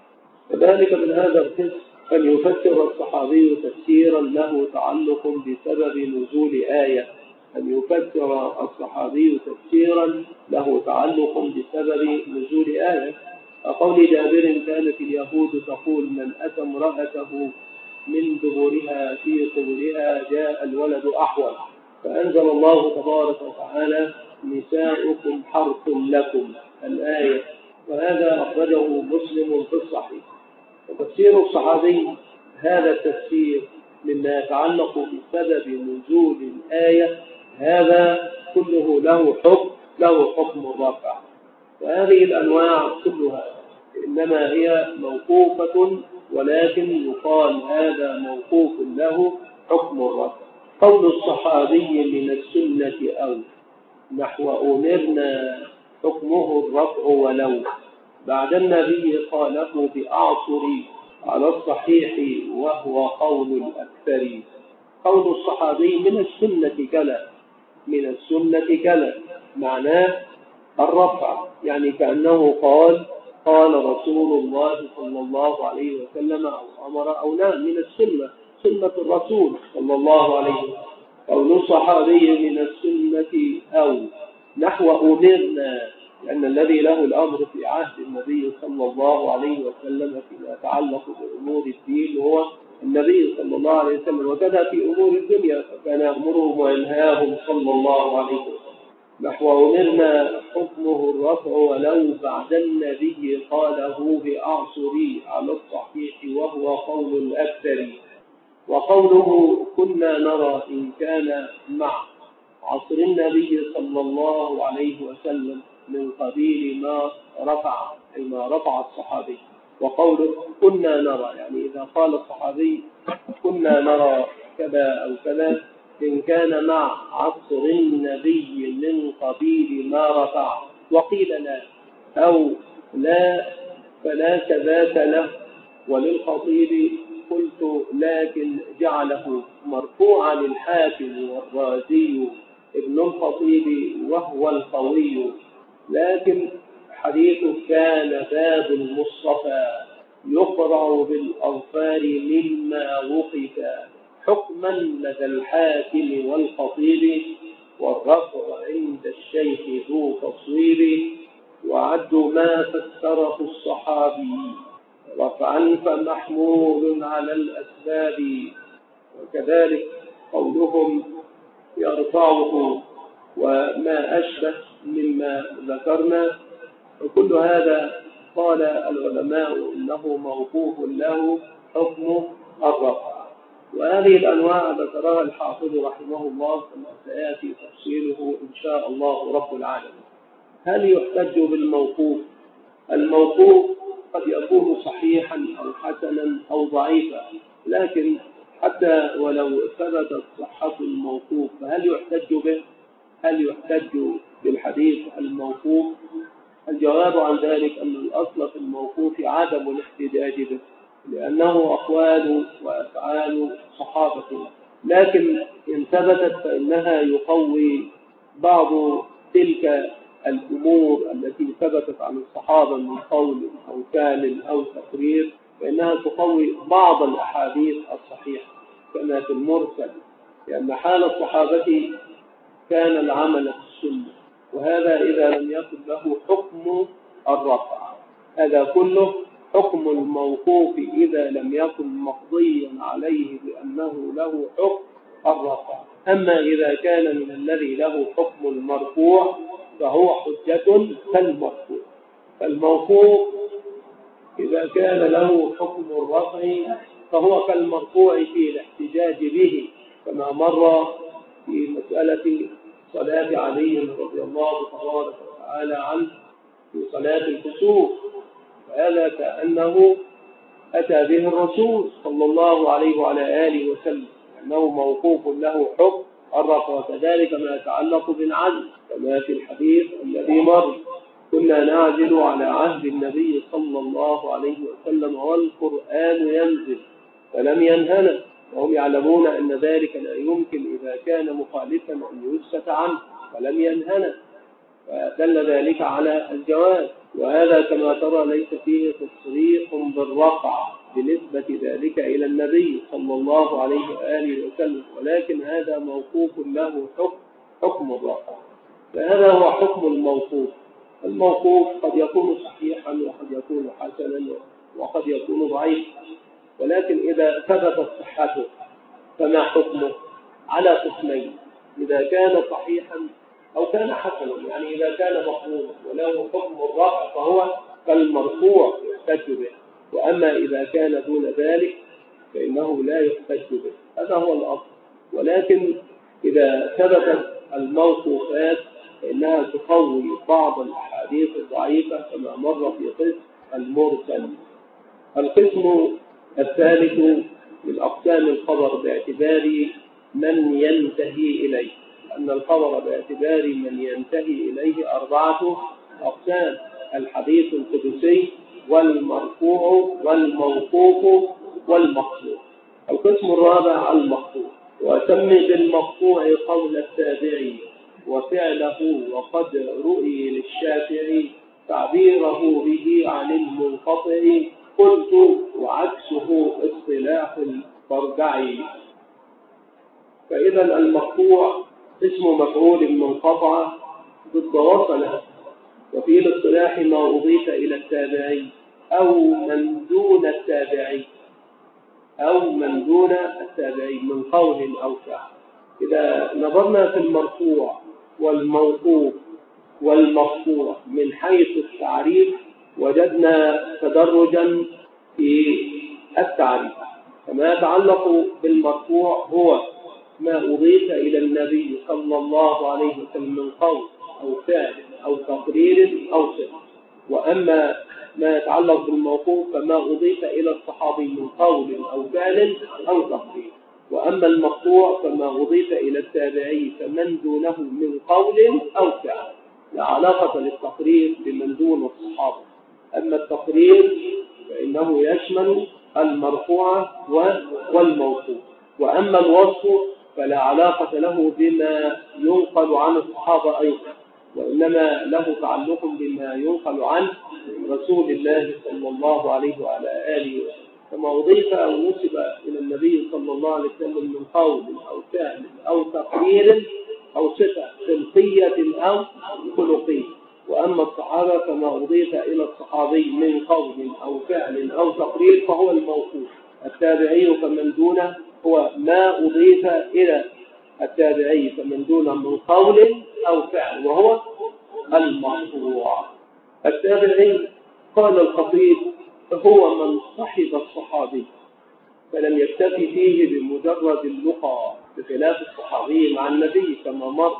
كذلك من هذا القسم أن يفسر الصحابي تفسيرا له تعلق بسبب نزول آية، أن يفسر الصحابي تفسيرا له تعلق بسبب نزول آية. قول جابر كانت اليهود تقول من أتى امرأته من دبرها في قبلها جاء الولد أحول، فأنزل الله تبارك وتعالى نساؤكم حرث لكم الآية، وهذا أخرجه مسلم في الصحيح. وتفسير الصحابي هذا التفسير مما يتعلق بسبب نزول الآية هذا كله له حكم له حكم الرفع، وهذه الأنواع كلها إنما هي موقوفة، ولكن يقال هذا موقوف له حكم الرفع. قول الصحابي من السنة أو نحو أمرنا حكمه الرفع ولو بعد النبي قاله بأعصر على الصحيح وهو قول الأكثر. قول الصحابي من السنة كلا من السنة كلا معناه الرفع، يعني كأنه قال قال رسول الله صلى الله عليه وسلم أو أمر أو نهى، من السنة سنة الرسول صلى الله عليه وسلم. قول الصحابي من السنة أو نحو أمرنا، لأن الذي له الأمر في عهد النبي صلى الله عليه وسلم فيما يتعلق بأمور الدين هو النبي صلى الله عليه وسلم، وكذا في أمور الدنيا فكان يأمرهم وينهاهم صلى الله عليه وسلم. نحو أمرنا حكمه الرفع ولو بعد النبي قاله بأعصري على الصحيح وهو قول الأكثر. وقوله كنا نرى إن كان مع عصر النبي صلى الله عليه وسلم من قبيل ما رفع أي ما رفع الصحابي. وقوله كنا نرى يعني إذا قال الصحابي كنا نرى كذا أو كذا إن كان مع عصر النبي من قبيل ما رفع. وقيل لا أو لا فلا ثبات له. وللخطيب قلت لكن جعله مرفوعا للحاكم والرازي ابن الخطيب وهو القوي، لكن حديث كان باب المصطفى يقرأ بالأظفار مما وقف حكما لدى الحاكم والخطيب، والرفع عند الشيخ ذو تصويب. وعد ما فسره الصحابي رفعا فمحمول على الأسباب. وكذلك قولهم يرفعه وما أشبه مما ذكرنا، وكل هذا قال العلماء إنه موقوف له حكم الرفع. وهذه الأنواع ذكرها الحافظ رحمه الله كما سيأتي تفصيله إن شاء الله رب العالمين. هل يحتج بالموقوف؟ الموقوف قد يكون صحيحا أو حسنا أو ضعيفا، لكن حتى ولو ثبتت صحة الموقوف فهل يحتج به؟ هل يحتج بالحديث الموقوف؟ الجواب عن ذلك أن الأصل في الموقوف عدم الاحتجاج به، لأنه أقوال وأفعال صحابة، لكن إن ثبتت فإنها يقوي بعض تلك الأمور التي ثبتت عن الصحابة من قول أو فعل أو تقرير، فإنها تقوي بعض الأحاديث الصحيحة كما في المرسل، لأن حال الصحابة كان العمل في السنة، وهذا إذا لم يكن له حكم الرفع. هذا كله حكم الموقوف إذا لم يكن مقضيا عليه بأنه له حكم الرفع. أما إذا كان من الذي له حكم المرفوع فهو حجة كالمرفوع. فالموقوف إذا كان له حكم الرفع فهو كالمرفوع في الاحتجاج به، كما مر في مسألة صلاة علي رضي الله تبارك وتعالى عنه في صلاة الكسوف، فهذا كأنه أتى به الرسول صلى الله عليه وعلى آله وسلم، أنه موقوف له حكم الرفع. وكذلك ما يتعلق بالعزل كما في الحديث الذي مر: كنا نعزل على عهد النبي صلى الله عليه وسلم والقرآن ينزل فلم ينهنا، وهم يعلمون أن ذلك لا يمكن إذا كان مخالفا أن يسكت عنه، فلم ينهنا، فدل ذلك على الجواز. وهذا كما ترى ليس فيه تصريح بالرفع بنسبة ذلك إلى النبي صلى الله عليه وآله وسلم، ولكن هذا موقوف له حكم حكم الرفع. فهذا هو حكم الموقوف. الموقوف قد يكون صحيحا وقد يكون حسنا وقد يكون ضعيفا، ولكن إذا ثبتت صحته فما حكمه؟ على قسمين: إذا كان صحيحا أو كان حسنا، يعني إذا كان مقبولا وله حكم الرفع فهو كالمرفوع يحتج به، وأما إذا كان دون ذلك فإنه لا يحتج به. هذا هو الأصل. ولكن إذا ثبتت الموقوفات فإنها تقوي بعض الأحاديث الضعيفة كما مر في قسم المرسل. القسم الثالث من أقسام الخبر باعتبار من ينتهي إليه، أن الخبر باعتبار من ينتهي إليه أربعة أقسام: الحديث القدسي والمرفوع والموقوف والمقطوع. القسم الرابع المقطوع. وسمي بالمقطوع قول التابعي وفعله وقد رؤي للشافعي تعبيره به عن المنقطع، قلت وعكسه اصطلاح البرجعي. فإذا المقطوع اسم مفعول منقطع ضد وصله، وفي الاصطلاح ما أضيف إلى التابعي أو من دون التابعي أو من دون التابعي من قول أو فعل. إذا نظرنا في المرفوع والموقوف والمقطوع من حيث التعريف وجدنا تدرجا في التعريف. فما يتعلق بالمرفوع هو ما أضيف إلى النبي صلى الله عليه وسلم من قول أو فعل أو تقرير أو صفة. وأما ما يتعلق بالموقوف فما أضيف إلى الصحابي من قول أو فعل أو تقرير. وأما المقطوع فما أضيف إلى التابعي فمن دونه من قول أو فعل، لا علاقة للتقرير بمن دون الصحابة. أما التقرير فإنه يشمل المرفوع والموقوف، وأما الوصف فلا علاقة له بما ينقل عن الصحابة أيضا، وإنما له تعلق بما ينقل عن رسول الله صلى الله عليه وعلى آله وسلم. فما أضيف أو نسب إلى النبي صلى الله عليه وسلم من قول أو فعل أو تقرير أو صفة خلقية أو خلقية. وأما الصحابة فما أضيف إلى الصحابي من قول أو فعل أو تقرير فهو الموقوف. التابعي فمن دونه هو ما أضيف إلى التابعي فمن دونه من قول أو فعل وهو المرفوع. التابعي قال الخطيب هو من صحب الصحابي فلم يكتفي فيه بمجرد اللقاء بخلاف الصحابي مع النبي كما مر.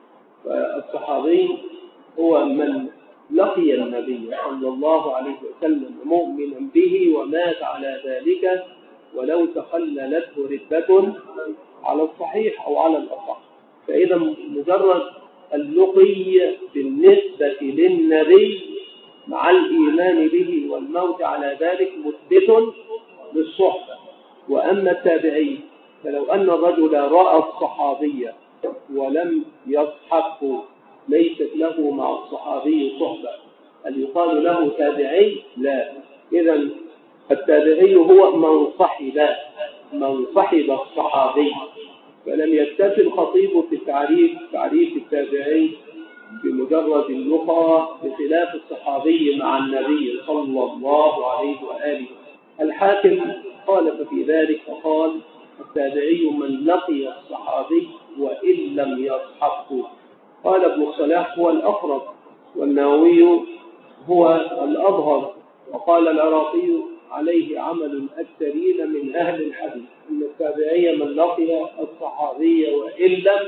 فالصحابي هو من لقي النبي صلى الله عليه وسلم مؤمنا به ومات على ذلك ولو تخللته ردة على الصحيح أو على الأصح. فإذا مجرد اللقي بالنسبة للنبي مع الإيمان به والموت على ذلك مثبت للصحبة. وأما التابعي فلو أن الرجل رأى الصحابية ولم يصحبه ليست له مع الصحابي صحبة، هل يقال له تابعي؟ لا. إذن التابعي هو من صحب من صحب الصحابي. فلم يكتفي الخطيب في تعريف تعريف التابعي بمجرد اللقاء بخلاف الصحابي مع النبي صلى الله عليه وآله. الحاكم قال في ذلك فقال التابعي من لقي الصحابي وإن لم يصحبه. قال ابن الصلاح هو الأقرب، والنووي هو الأظهر، وقال العراقي عليه عمل الأكثرين من أهل الحديث أن التابعي من لقي الصحابي وإن لم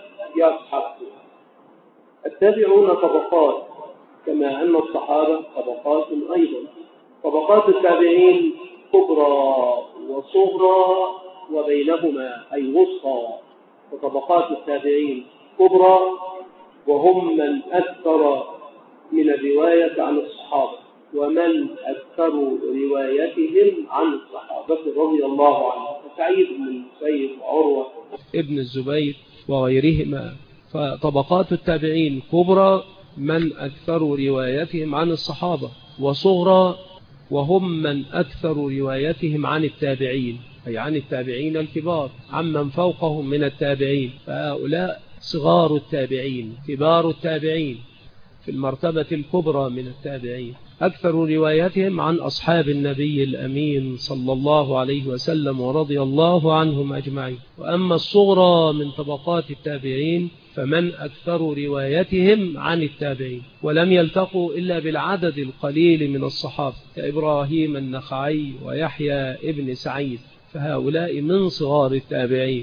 يصحبه. التابعون طبقات كما أن الصحابة طبقات أيضا. طبقات التابعين كبرى وصغرى وبينهما أي وسطى. وطبقات التابعين كبرى وهم من أكثر من الرواية عن الصحابة ومن أكثر روايتهم عن الصحابة رضي الله عنهم، سعيد بن المسيب وعروة ابن الزبير وغيرهما. فطبقات التابعين كبرى من أكثر روايتهم عن الصحابة، وصغرى وهم من أكثر روايتهم عن التابعين، أي عن التابعين الكبار عمن فوقهم من التابعين. فهؤلاء صغار التابعين، كبار التابعين في المرتبة الكبرى من التابعين، أكثر روايتهم عن أصحاب النبي الأمين صلى الله عليه وسلم ورضي الله عنهم أجمعين. وأما الصغرى من طبقات التابعين فمن أكثر روايتهم عن التابعين، ولم يلتقوا إلا بالعدد القليل من الصحابة كإبراهيم النخعي ويحيى ابن سعيد، فهؤلاء من صغار التابعين.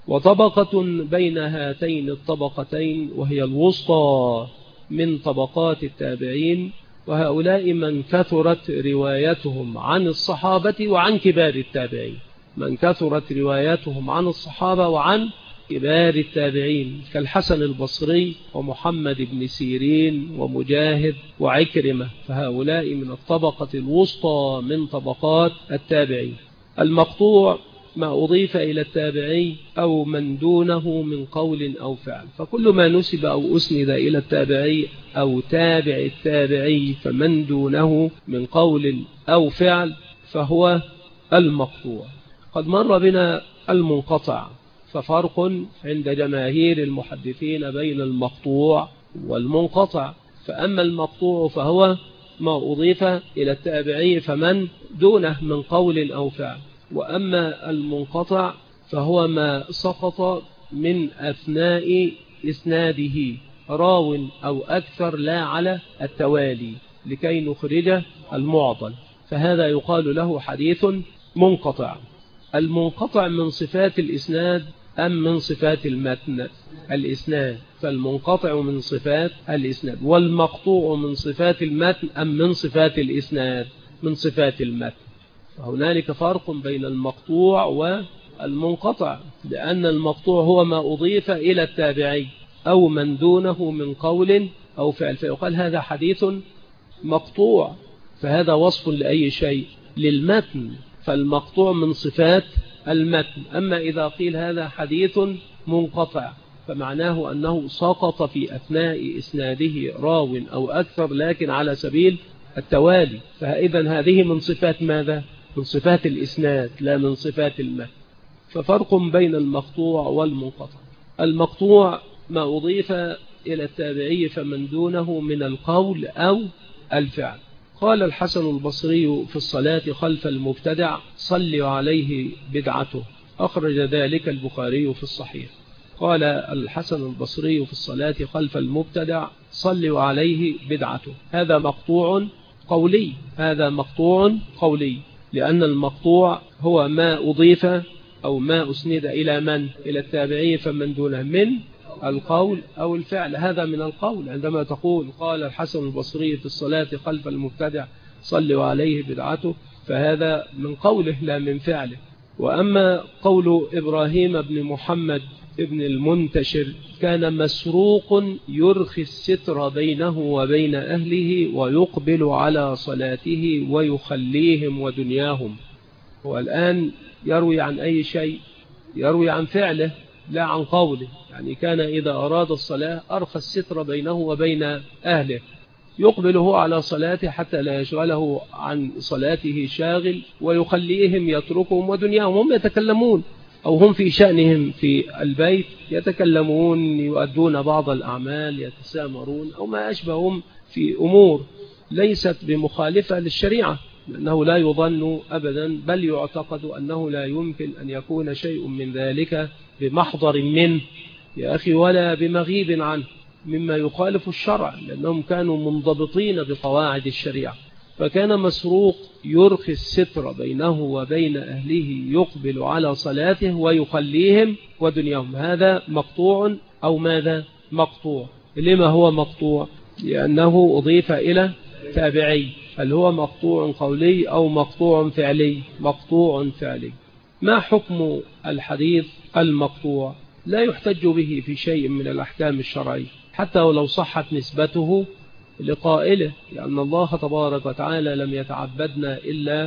وطبقة بين هاتين الطبقتين وهي الوسطى من طبقات التابعين، وهؤلاء من كثرت روايتهم عن الصحابة وعن كبار التابعين، من كثرت روايتهم عن الصحابة وعن كبار التابعين كالحسن البصري ومحمد بن سيرين ومجاهد وعكرمة، فهؤلاء من الطبقة الوسطى من طبقات التابعين. المقطوع ما أضيف إلى التابعي أو من دونه من قول أو فعل، فكل ما نسب أو أسند إلى التابعي أو تابع التابعي فمن دونه من قول أو فعل فهو المقطوع. قد مر بنا المنقطع، ففرق عند جماهير المحدثين بين المقطوع والمنقطع. فأما المقطوع فهو ما أضيف إلى التابعي فمن دونه من قول أو فعل، وأما المنقطع فهو ما سقط من أثناء إسناده راو أو أكثر لا على التوالي لكي نخرج المعضل، فهذا يقال له حديث منقطع. المنقطع من صفات الإسناد أم من صفات المتن؟ الإسناد، فالمنقطع من صفات الإسناد، والمقطوع من صفات المتن أم من صفات الإسناد؟ من صفات المتن. فهنالك فرق بين المقطوع والمنقطع، لأن المقطوع هو ما أضيف إلى التابعي أو من دونه من قول أو فعل، فيقال هذا حديث مقطوع، فهذا وصف لأي شيء؟ للمتن، فالمقطوع من صفات المتن. أما إذا قيل هذا حديث منقطع فمعناه أنه سقط في أثناء إسناده راو أو أكثر لكن على سبيل التوالي، فإذا هذه من صفات ماذا؟ من صفات الإسناد لا من صفات المتن. ففرق بين المقطوع والمنقطع. المقطوع ما أضيف إلى التابعي فمن دونه من القول أو الفعل. قال الحسن البصري في الصلاة خلف المبتدع صلوا عليه بدعته، أخرج ذلك البخاري في الصحيح. قال الحسن البصري في الصلاة خلف المبتدع صلوا عليه بدعته، هذا مقطوع قولي، هذا مقطوع قولي، لأن المقطوع هو ما أضيف أو ما أسند إلى من؟ إلى التابعي فمن دونه من القول أو الفعل. هذا من القول، عندما تقول قال الحسن البصري في الصلاة خلف المبتدع صلوا عليه بدعته، فهذا من قوله لا من فعله. وأما قول إبراهيم بن محمد ابن المنتشر كان مسروق يرخي الستر بينه وبين أهله ويقبل على صلاته ويخليهم ودنياهم. والآن يروي عن أي شيء؟ يروي عن فعله لا عن قوله. يعني كان إذا أراد الصلاة أرخى الستر بينه وبين أهله، يقبله على صلاته حتى لا يشغله عن صلاته شاغل، ويخليهم يتركهم ودنياهم، هم يتكلمون أو هم في شأنهم في البيت يتكلمون يؤدون بعض الأعمال يتسامرون أو ما أشبههم في أمور ليست بمخالفة للشريعة، لأنه لا يظن أبدا بل يعتقد أنه لا يمكن أن يكون شيء من ذلك بمحضر منه يا أخي ولا بمغيب عنه. مما يخالف الشرع، لأنهم كانوا منضبطين بقواعد الشريعة. فكان مسروق يرخي الستر بينه وبين أهله، يقبل على صلاته ويخليهم ودنياهم. هذا مقطوع أو ماذا؟ مقطوع. لما هو مقطوع؟ لأنه أضيف إلى تابعي. هل هو مقطوع قولي أو مقطوع فعلي؟ مقطوع فعلي. ما حكم الحديث المقطوع؟ لا يحتج به في شيء من الأحكام الشرعية حتى ولو صحت نسبته لقائله، لأن الله تبارك وتعالى لم يتعبدنا إلا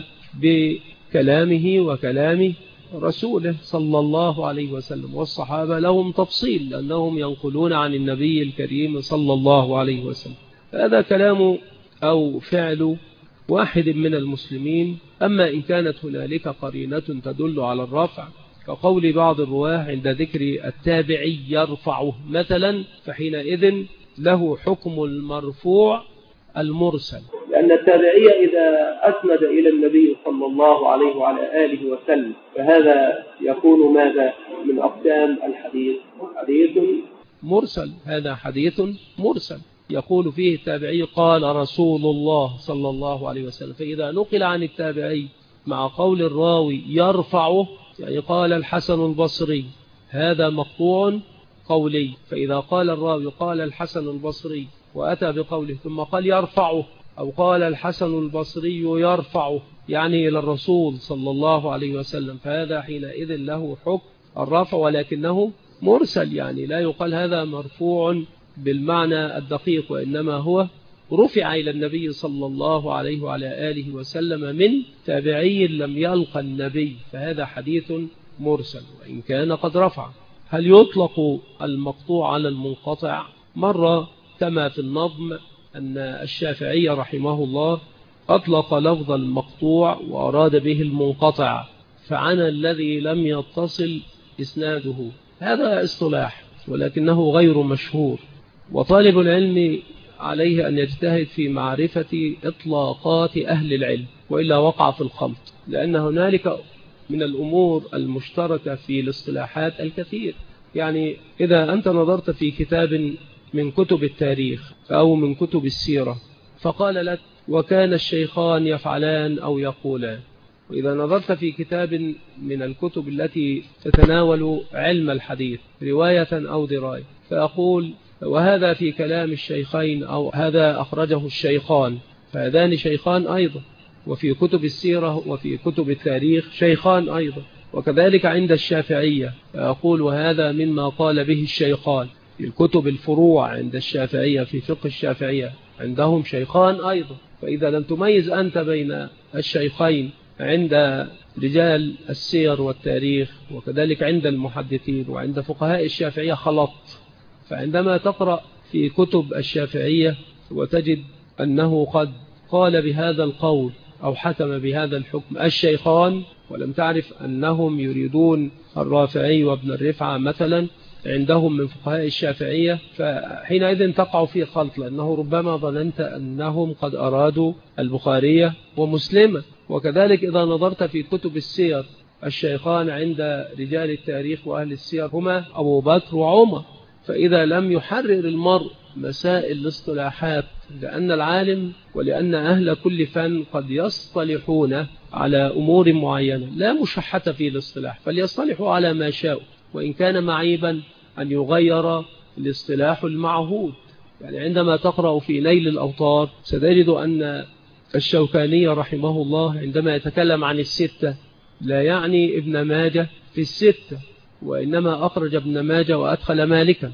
بكلامه وكلام رسوله صلى الله عليه وسلم، والصحابة لهم تفصيل لأنهم ينقلون عن النبي الكريم صلى الله عليه وسلم. هذا كلام أو فعل واحد من المسلمين. أما إن كانت هنالك قرينة تدل على الرفع كقول بعض الرواه عند ذكر التابعي يرفعه مثلا، فحينئذ له حكم المرفوع المرسل، لأن التابعي إذا أسند إلى النبي صلى الله عليه وعلى آله وسلم فهذا يكون ماذا من أقسام الحديث؟ حديث مرسل. هذا حديث مرسل يقول فيه التابعي قال رسول الله صلى الله عليه وسلم. فإذا نقل عن التابعي مع قول الراوي يرفعه، يعني قال الحسن البصري، هذا مقطوع قولي. فإذا قال الراوي قال الحسن البصري وأتى بقوله ثم قال يرفعه، أو قال الحسن البصري يرفعه يعني إلى الرسول صلى الله عليه وسلم، فهذا حينئذ له حكم الرفع، ولكنه مرسل، يعني لا يقال هذا مرفوع بالمعنى الدقيق، وإنما هو رفع إلى النبي صلى الله عليه وعلى آله وسلم من تابعي لم يلقى النبي، فهذا حديث مرسل وإن كان قد رفع. هل يطلق المقطوع على المنقطع؟ مرة كما في النظم أن الشافعي رحمه الله أطلق لفظ المقطوع وأراد به المنقطع، فعن الذي لم يتصل إسناده. هذا اصطلاح ولكنه غير مشهور، وطالب العلم عليه أن يجتهد في معرفة إطلاقات أهل العلم، وإلا وقع في الخلط، لأن هنالك من الأمور المشتركة في الاصطلاحات الكثير. يعني إذا أنت نظرت في كتاب من كتب التاريخ أو من كتب السيرة فقال لك وكان الشيخان يفعلان أو يقولان، وإذا نظرت في كتاب من الكتب التي تتناول علم الحديث رواية أو دراية فأقول وهذا في كلام الشيخين أو هذا أخرجه الشيخان، فهذان شيخان أيضا، وفي كتب السيرة وفي كتب التاريخ شيخان أيضا، وكذلك عند الشافعية أقول وهذا مما قال به الشيخان. الكتب الفروع عند الشافعية في فقه الشافعية عندهم شيخان أيضا. فإذا لم تميز أنت بين الشيخين عند رجال السير والتاريخ وكذلك عند المحدثين وعند فقهاء الشافعية خلطت. فعندما تقرأ في كتب الشافعية وتجد أنه قد قال بهذا القول أو حكم بهذا الحكم الشيخان، ولم تعرف أنهم يريدون الرافعي وابن الرفعة مثلا عندهم من فقهاء الشافعية، فحينئذ تقع في خلط، لأنه ربما ظننت أنهم قد أرادوا البخارية ومسلمة. وكذلك إذا نظرت في كتب السير الشيخان عند رجال التاريخ وأهل السير هما أبو بكر وعمر. فإذا لم يحرر المرء مسائل الاصطلاحات، لأن العالم ولأن أهل كل فن قد يصطلحون على أمور معينة لا مشحة في الاصطلاح، فليصطلحوا على ما شاءوا، وإن كان معيبا أن يغير الاصطلاح المعهود. يعني عندما تقرأ في نيل الأوطار ستجد أن الشوكاني رحمه الله عندما يتكلم عن الستة لا يعني ابن ماجه في الستة، وإنما أخرج ابن ماجه وأدخل مالكا،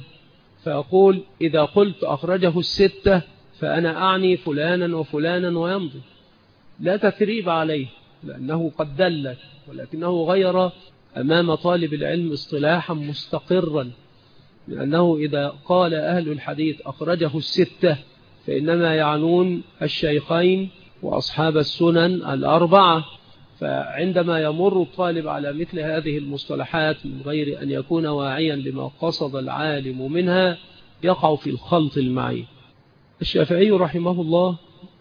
فأقول إذا قلت أخرجه الستة فأنا أعني فلانا وفلانا ويمضي، لا تثريب عليه لأنه قد دلت، ولكنه غير أمام طالب العلم اصطلاحا مستقرا، لأنه إذا قال أهل الحديث أخرجه الستة فإنما يعنون الشيخين وأصحاب السنن الأربعة. فعندما يمر الطالب على مثل هذه المصطلحات من غير أن يكون واعيا لما قصد العالم منها يقع في الخلط المعي. الشافعي رحمه الله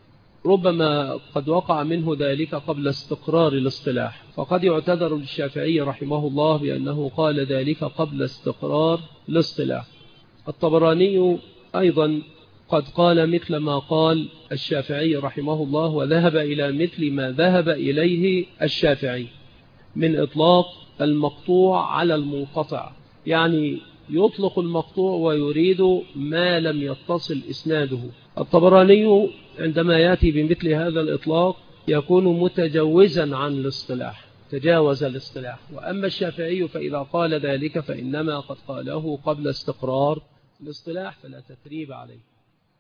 ربما قد وقع منه ذلك قبل استقرار الاصطلاح، فقد يعتذر للشافعي رحمه الله بأنه قال ذلك قبل استقرار الاصطلاح. الطبراني أيضا قد قال مثل ما قال الشافعي رحمه الله، وذهب إلى مثل ما ذهب إليه الشافعي من إطلاق المقطوع على المنقطع، يعني يطلق المقطوع ويريد ما لم يتصل إسناده. الطبراني عندما يأتي بمثل هذا الإطلاق يكون متجوزا عن الاصطلاح، تجاوز الاصطلاح. وأما الشافعي فإذا قال ذلك فإنما قد قاله قبل استقرار الاصطلاح، فلا تثريب عليه.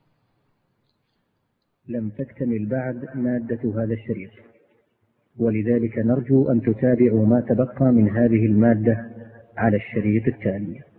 لم تكتمل بعد مادة هذا الشريط، ولذلك نرجو أن تتابعوا ما تبقى من هذه المادة على الشريط التالي.